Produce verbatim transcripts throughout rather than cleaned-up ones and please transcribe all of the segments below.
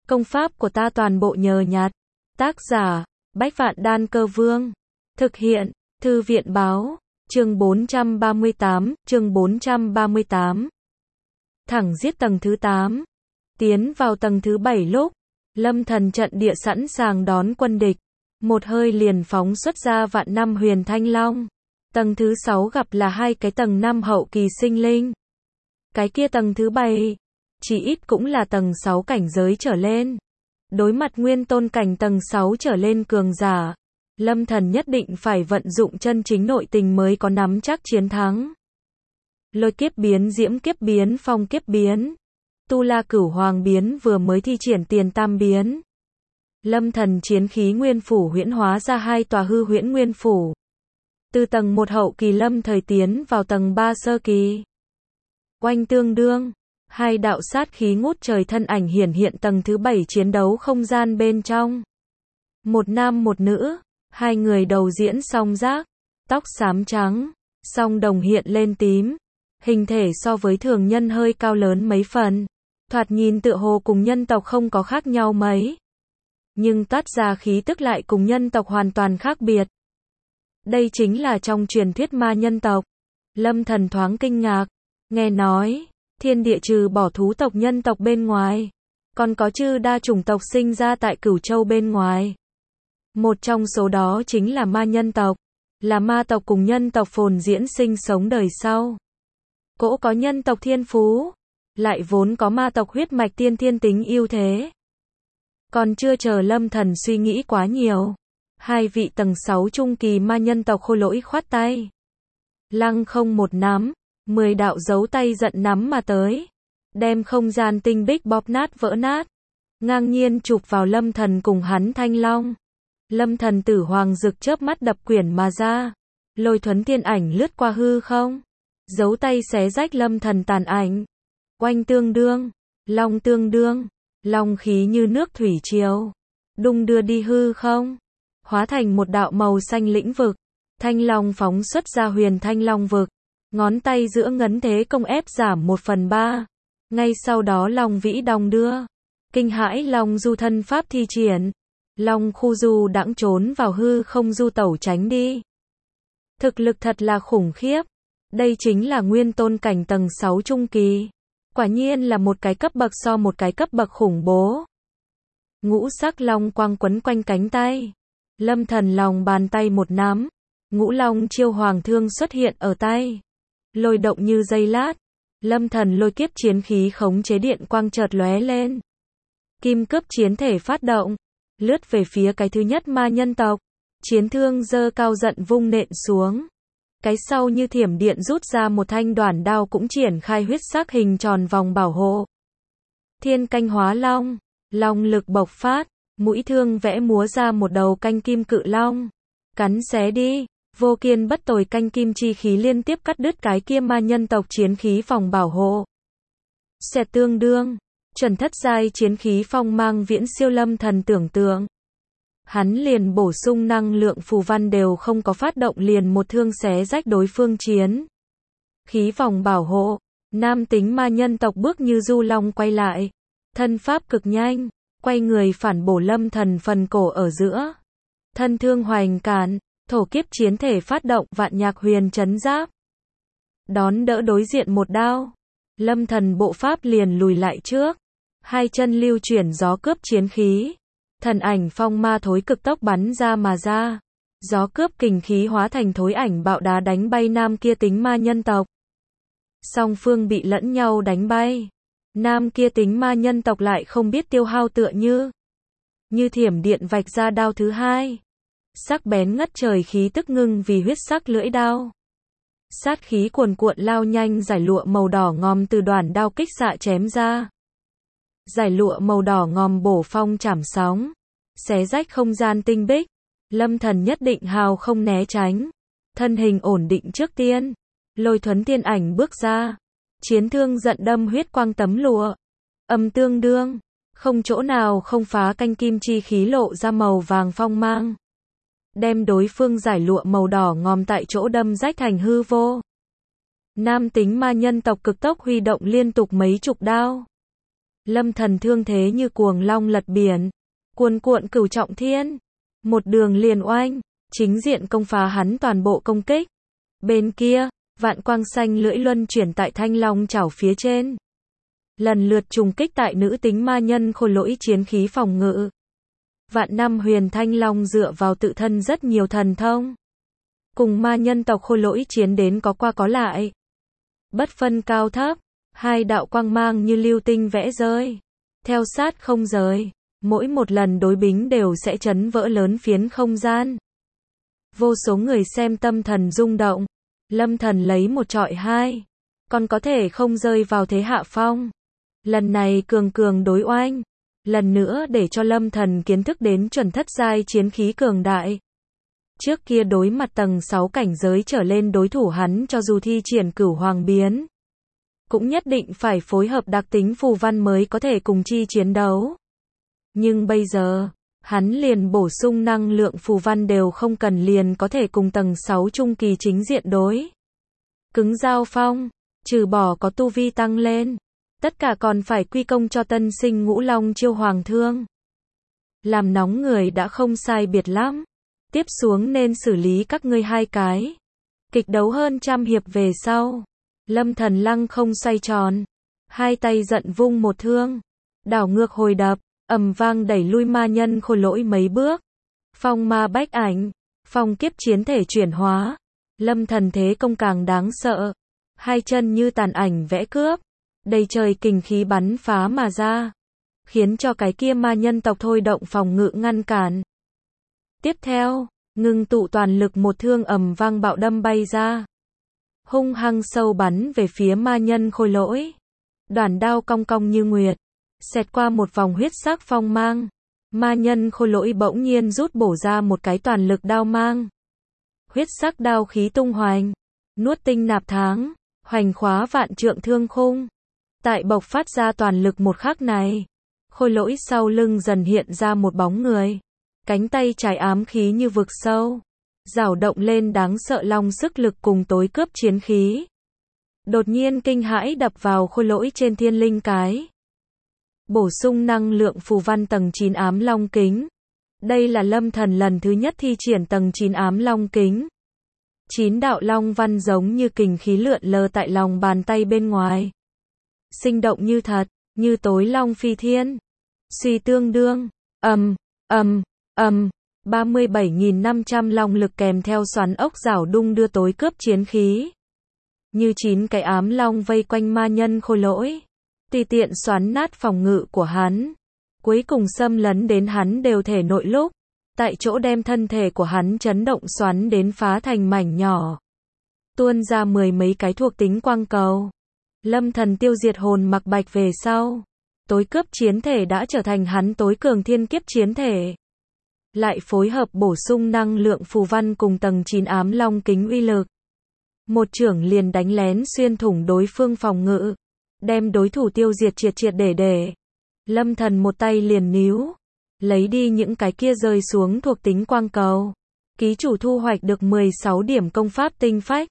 Công pháp của ta toàn bộ nhờ nhặt. Tác giả, Bách Vạn Đan Cơ Vương. Thực hiện, Thư viện Báo. Chương bốn trăm ba mươi tám, chương bốn trăm ba mươi tám. Thẳng giết tầng thứ tám. Tiến vào tầng thứ bảy lúc, Lâm Thần trận địa sẵn sàng đón quân địch. Một hơi liền phóng xuất ra vạn năm huyền thanh long. Tầng thứ sáu gặp là hai cái tầng năm hậu kỳ sinh linh. Cái kia tầng thứ bảy, chỉ ít cũng là tầng sáu cảnh giới trở lên. Đối mặt nguyên tôn cảnh tầng sáu trở lên cường giả, Lâm Thần nhất định phải vận dụng chân chính nội tình mới có nắm chắc chiến thắng. Lôi kiếp biến, diễm kiếp biến, phong kiếp biến, tu la cửu hoàng biến vừa mới thi triển tiền tam biến. Lâm Thần chiến khí nguyên phủ huyễn hóa ra hai tòa hư huyễn nguyên phủ. Từ tầng một hậu kỳ lâm thời tiến vào tầng ba sơ kỳ. Oanh tương đương, hai đạo sát khí ngút trời thân ảnh hiển hiện tầng thứ bảy chiến đấu không gian bên trong. Một nam một nữ, hai người đầu diễn song giác, tóc xám trắng, song đồng hiện lên tím, hình thể so với thường nhân hơi cao lớn mấy phần, thoạt nhìn tựa hồ cùng nhân tộc không có khác nhau mấy. Nhưng toát ra khí tức lại cùng nhân tộc hoàn toàn khác biệt. Đây chính là trong truyền thuyết ma nhân tộc. Lâm Thần thoáng kinh ngạc, nghe nói, thiên địa trừ bỏ thú tộc nhân tộc bên ngoài, còn có chư đa chủng tộc sinh ra tại Cửu Châu bên ngoài. Một trong số đó chính là ma nhân tộc, là ma tộc cùng nhân tộc phồn diễn sinh sống đời sau. Cỗ có nhân tộc thiên phú, lại vốn có ma tộc huyết mạch tiên thiên tính ưu thế. Còn chưa chờ Lâm Thần suy nghĩ quá nhiều, hai vị tầng sáu trung kỳ ma nhân tộc khôi lỗi khoát tay. Lăng không một nắm, mười đạo dấu tay giận nắm mà tới, đem không gian tinh bích bóp nát vỡ nát, ngang nhiên chụp vào Lâm Thần cùng hắn thanh long. Lâm Thần tử hoàng rực chớp mắt đập quyển mà ra, lôi thuấn tiên ảnh lướt qua hư không, dấu tay xé rách Lâm Thần tàn ảnh. Oanh tương đương, long tương đương, long khí như nước thủy triều, đung đưa đi hư không, hóa thành một đạo màu xanh lĩnh vực. Thanh long phóng xuất ra huyền thanh long vực, ngón tay giữa ngấn thế công ép giảm một phần ba. Ngay sau đó long vĩ đong đưa, kinh hãi long du thân pháp thi triển, long khu du đãng trốn vào hư không du tẩu tránh đi. Thực lực thật là khủng khiếp, đây chính là nguyên tôn cảnh tầng sáu trung kỳ, quả nhiên là một cái cấp bậc so một cái cấp bậc khủng bố. Ngũ sắc long quang quấn quanh cánh tay, Lâm Thần lòng bàn tay một nắm, ngũ long chiêu hoàng thương xuất hiện ở tay, lôi động như giây lát. Lâm Thần lôi kiếp chiến khí khống chế điện quang chợt lóe lên, kim cướp chiến thể phát động, lướt về phía cái thứ nhất ma nhân tộc. Chiến thương giơ cao giận vung nện xuống, cái sau như thiểm điện rút ra một thanh đoản đao cũng triển khai huyết sắc hình tròn vòng bảo hộ. Thiên canh hóa long, long lực bộc phát, mũi thương vẽ múa ra một đầu canh kim cự long, cắn xé đi. Vô kiên bất tồi canh kim chi khí liên tiếp cắt đứt cái kia ma nhân tộc chiến khí vòng bảo hộ. Xẹt tương đương, chuẩn thất giai chiến khí phong mang viễn siêu Lâm Thần tưởng tượng. Hắn liền bổ sung năng lượng phù văn đều không có phát động liền một thương xé rách đối phương chiến khí vòng bảo hộ. Nam tính ma nhân tộc bước như du long quay lại, thân pháp cực nhanh, quay người phản bổ Lâm Thần phần cổ ở giữa. Thân thương hoành cản, thổ kiếp chiến thể phát động vạn nhạc huyền chấn giáp, đón đỡ đối diện một đao. Lâm Thần bộ pháp liền lùi lại trước, hai chân lưu chuyển gió cướp chiến khí, thần ảnh phong ma thối cực tốc bắn ra mà ra, gió cướp kình khí hóa thành thối ảnh bạo đá đánh bay nam kia tính ma nhân tộc. Song phương bị lẫn nhau đánh bay, nam kia tính ma nhân tộc lại không biết tiêu hao tựa như như thiểm điện vạch ra đao thứ hai. Sắc bén ngất trời khí tức ngưng vì huyết sắc lưỡi đao. Sát khí cuồn cuộn lao nhanh, giải lụa màu đỏ ngòm từ đoản đao kích xạ chém ra. Giải lụa màu đỏ ngòm bổ phong chảm sóng, xé rách không gian tinh bích. Lâm Thần nhất định hào không né tránh, thân hình ổn định trước tiên, lôi thuấn tiên ảnh bước ra, chiến thương giận đâm huyết quang tấm lụa, âm tương đương, không chỗ nào không phá canh kim chi khí lộ ra màu vàng phong mang, đem đối phương giải lụa màu đỏ ngòm tại chỗ đâm rách thành hư vô. Nam tính ma nhân tộc cực tốc huy động liên tục mấy chục đao, Lâm Thần thương thế như cuồng long lật biển, cuồn cuộn cửu trọng thiên, một đường liền oanh, chính diện công phá hắn toàn bộ công kích. Bên kia, vạn quang xanh lưỡi luân chuyển tại thanh long chảo phía trên, lần lượt trùng kích tại nữ tính ma nhân khôi lỗi chiến khí phòng ngự. Vạn năm huyền thanh long dựa vào tự thân rất nhiều thần thông, cùng ma nhân tộc khôi lỗi chiến đến có qua có lại, bất phân cao thấp, hai đạo quang mang như lưu tinh vẽ rơi, theo sát không rời, mỗi một lần đối bính đều sẽ chấn vỡ lớn phiến không gian. Vô số người xem tâm thần rung động, Lâm Thần lấy một trọi hai, còn có thể không rơi vào thế hạ phong. Lần này cường cường đối oanh, lần nữa để cho Lâm Thần kiến thức đến chuẩn thất giai chiến khí cường đại. Trước kia đối mặt tầng sáu cảnh giới trở lên đối thủ hắn cho dù thi triển cửu hoàng biến, cũng nhất định phải phối hợp đặc tính phù văn mới có thể cùng chi chiến đấu. Nhưng bây giờ, hắn liền bổ sung năng lượng phù văn đều không cần liền có thể cùng tầng sáu trung kỳ chính diện đối. Cứng giao phong, trừ bỏ có tu vi tăng lên, tất cả còn phải quy công cho tân sinh ngũ long chiêu hoàng thương. Làm nóng người đã không sai biệt lắm. Tiếp xuống nên xử lý các ngươi hai cái. Kịch đấu hơn trăm hiệp về sau, Lâm Thần lăng không xoay tròn, hai tay giận vung một thương, đảo ngược hồi đập, ầm vang đẩy lui ma nhân khôi lỗi mấy bước. Phong ma bách ảnh, phong kiếp chiến thể chuyển hóa, Lâm Thần thế công càng đáng sợ, hai chân như tàn ảnh vẽ cướp, đầy trời kình khí bắn phá mà ra, khiến cho cái kia ma nhân tộc thôi động phòng ngự ngăn cản. Tiếp theo, ngưng tụ toàn lực một thương ầm vang bạo đâm bay ra, hung hăng sâu bắn về phía ma nhân khôi lỗi. Đoàn đao cong cong như nguyệt, xẹt qua một vòng huyết sắc phong mang, ma nhân khôi lỗi bỗng nhiên rút bổ ra một cái toàn lực đao mang. Huyết sắc đao khí tung hoành, nuốt tinh nạp tháng, hoành khóa vạn trượng thương khung. Tại bộc phát ra toàn lực một khắc này, khôi lỗi sau lưng dần hiện ra một bóng người. Cánh tay trái ám khí như vực sâu, rảo động lên đáng sợ long sức lực cùng tối cướp chiến khí. Đột nhiên kinh hãi đập vào khôi lỗi trên thiên linh cái. Bổ sung năng lượng phù văn tầng chín ám long kính. Đây là Lâm Thần lần thứ nhất thi triển tầng chín ám long kính. Chín đạo long văn giống như kình khí lượn lờ tại lòng bàn tay bên ngoài. Sinh động như thật, như tối long phi thiên. Suy tương đương, ầm, ầm. Ầm, ba mươi bảy nghìn năm trăm long lực kèm theo xoắn ốc rảo đung đưa tối cướp chiến khí. Như chín cái ám long vây quanh ma nhân khôi lỗi, tùy tiện xoắn nát phòng ngự của hắn. Cuối cùng xâm lấn đến hắn đều thể nội lúc, tại chỗ đem thân thể của hắn chấn động xoắn đến phá thành mảnh nhỏ. Tuôn ra mười mấy cái thuộc tính quang cầu. Lâm Thần tiêu diệt hồn mặc bạch về sau, tối cướp chiến thể đã trở thành hắn tối cường thiên kiếp chiến thể. Lại phối hợp bổ sung năng lượng phù văn cùng tầng chín ám long kính uy lực. Một chưởng liền đánh lén xuyên thủng đối phương phòng ngự, đem đối thủ tiêu diệt triệt triệt để để. Lâm Thần một tay liền níu, lấy đi những cái kia rơi xuống thuộc tính quang cầu. Ký chủ thu hoạch được mười sáu điểm công pháp tinh phách,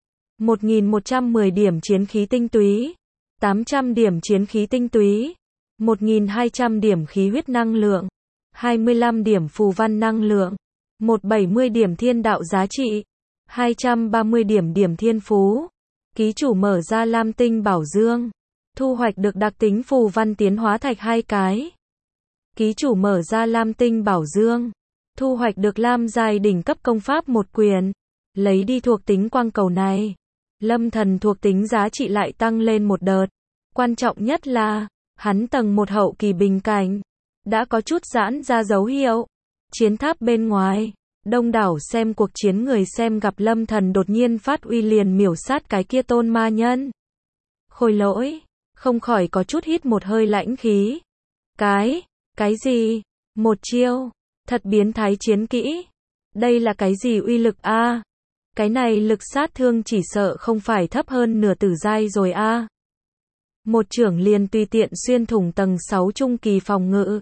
một nghìn một trăm mười điểm chiến khí tinh túy, tám trăm điểm chiến khí tinh túy, một nghìn hai trăm điểm khí huyết năng lượng, hai mươi lăm điểm phù văn năng lượng, một trăm bảy mươi điểm thiên đạo giá trị, hai trăm ba mươi điểm điểm thiên phú. Ký chủ mở ra lam tinh bảo dương, thu hoạch được đặc tính phù văn tiến hóa thạch hai cái. Ký chủ mở ra lam tinh bảo dương, thu hoạch được lam giai đỉnh cấp công pháp một quyền. Lấy đi thuộc tính quang cầu này, Lâm Thần thuộc tính giá trị lại tăng lên một đợt. Quan trọng nhất là, hắn tầng một hậu kỳ bình cảnh đã có chút giãn ra dấu hiệu. Chiến tháp bên ngoài, đông đảo xem cuộc chiến người xem gặp Lâm Thần đột nhiên phát uy liền miểu sát cái kia tôn ma nhân khôi lỗi, không khỏi có chút hít một hơi lãnh khí. Cái, cái gì? Một chiêu, thật biến thái chiến kỹ. Đây là cái gì uy lực a? À? Cái này lực sát thương chỉ sợ không phải thấp hơn nửa tử giai rồi a. À? Một chưởng liền tùy tiện xuyên thủng tầng sáu trung kỳ phòng ngự.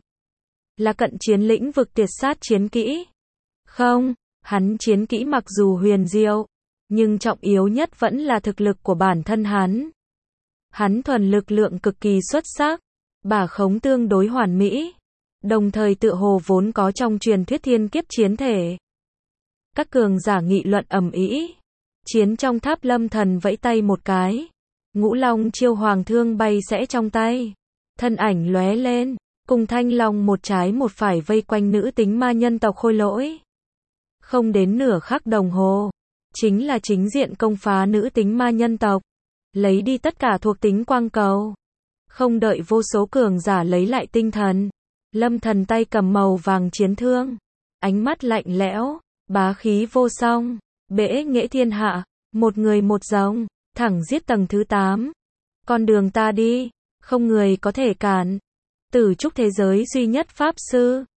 Là cận chiến lĩnh vực tuyệt sát chiến kỹ. Không, hắn chiến kỹ mặc dù huyền diệu, nhưng trọng yếu nhất vẫn là thực lực của bản thân hắn. Hắn thuần lực lượng cực kỳ xuất sắc, Bả khống tương đối hoàn mỹ, đồng thời tựa hồ vốn có trong truyền thuyết thiên kiếp chiến thể. Các cường giả nghị luận ầm ĩ. Chiến trong tháp Lâm Thần vẫy tay một cái, Ngũ Long chiêu hoàng thương bay sẽ trong tay, thân ảnh lóe lên, cùng Thanh Long một trái một phải vây quanh nữ tính ma nhân tộc Khôi Lỗi. Không đến nửa khắc đồng hồ, chính là chính diện công phá nữ tính ma nhân tộc, lấy đi tất cả thuộc tính quang cầu. Không đợi vô số cường giả lấy lại tinh thần, Lâm Thần tay cầm màu vàng chiến thương, ánh mắt lạnh lẽo, bá khí vô song, bẽ nghệ thiên hạ, một người một rồng, thẳng giết tầng thứ tám. Con đường ta đi, không người có thể cản. Tử trúc thế giới duy nhất pháp sư,